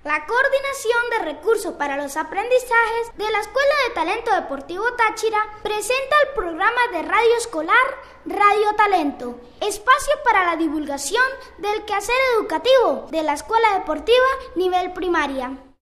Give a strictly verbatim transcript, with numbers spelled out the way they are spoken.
La Coordinación de Recursos para los Aprendizajes de la Escuela de Talento Deportivo Táchira presenta el programa de radio escolar Radio Talento, espacio para la divulgación del quehacer educativo de la Escuela Deportiva Nivel Primaria.